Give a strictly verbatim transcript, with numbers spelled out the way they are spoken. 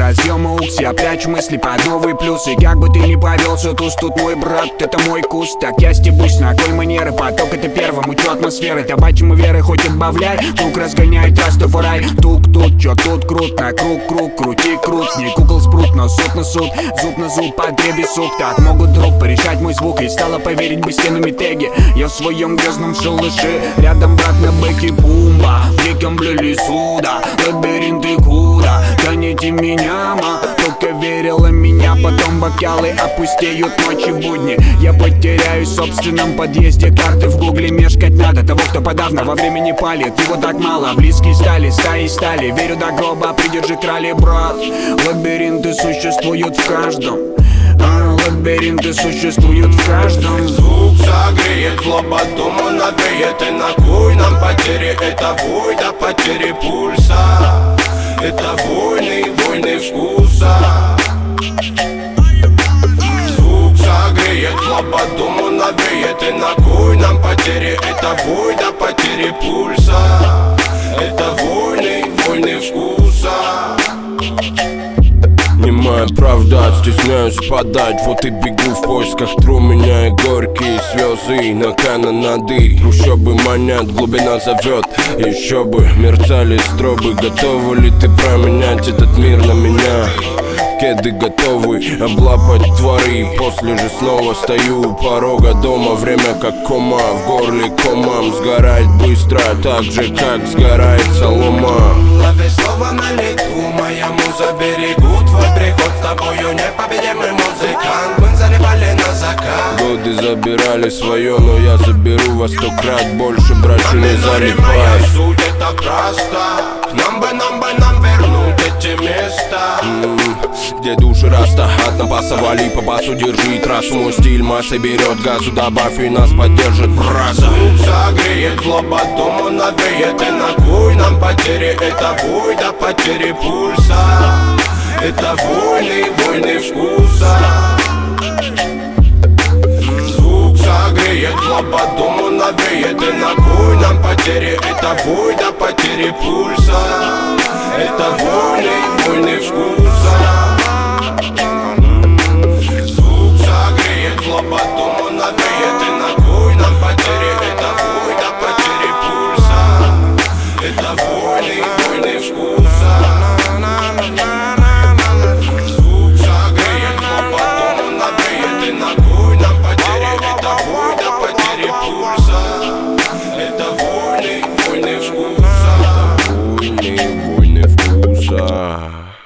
разъема укс. Я прячу мысли под новые плюсы. Как бы ты ни повелся, туз тут мой брат, это мой куст. Так я стебусь на кой манеры, поток это первым, учу атмосферы. Табачим и веры хоть отбавляй, круг разгоняет Растафарай. Тук тут, чё тут крут, на круг, круг, крути, крут. Не кукол спрут, но суд на суд, зуб на зуб, потребе сук. Так могут друг порешать мой звук, и стало поверить бы стенами теги. Я в своем грязном шалаше, рядом брат на бэке бумба. Веком блюли суда, лабиринты куда. Гоните меня, ма, только верила меня. Потом бокалы опустеют ночи в будни. Я потеряюсь в собственном подъезде. Карты в гугле мешкать надо. Того, кто подавно во времени палит, его так мало. Близкие стали, стаи стали. Верю до гроба, придержи крали, брат. Лабиринты существуют в каждом. А, лабиринты существуют в каждом. Звук согреет, злоба думу надоест. И на кой нам потери? Это вой до потери пульса. Это войны, войны вкуса. Звук согреет, злоба думу надоест. И на кой нам потери? Это вой до потери пульса. Это войны, войны вкуса. Не моя правда, стесняюсь подать. Вот и бегу в поисках тру. Меня и горькие слезы на канонады. Трущобы манят, глубина зовет. Еще бы мерцали стробы. Готова ли ты променять этот мир на меня? Кеды готовы облапать твари. После же снова стою у порога дома. Время как кома, в горле комам. Сгорает быстро, так же как сгорает солома. Лови слово на лету, моя муза берегу твой приход. С тобою непобедимый музыкант. Мы заливали на закат. Годы забирали свое, но я заберу во сто крат больше. Братью не залипай. Моя суть это просто. Нам бы, нам бы, нам вернуть эти места. mm, Где души раста, от напаса вали по басу, держи трассу. Мой стиль масса берет газу, добавь и нас поддержит браза. Звук согреет, злоба думу надоест. И на кой нам потери? Это вой до потери пульса. Это войны, войны вкуса. Звук согреет, злоба думу надоест. И на кой нам потери? Это вой до потери пульса. Это войны, войны вкуса. Звук согреет, злоба думу надоест. И на кой нам потери? Это вой до потери пульса. Это войны, войны вкуса. Звук согреет, злоба думу надоест. И на кой нам потери? Это вой до потери пульса. Это войны, войны вкуса. Войны, войны вкуса.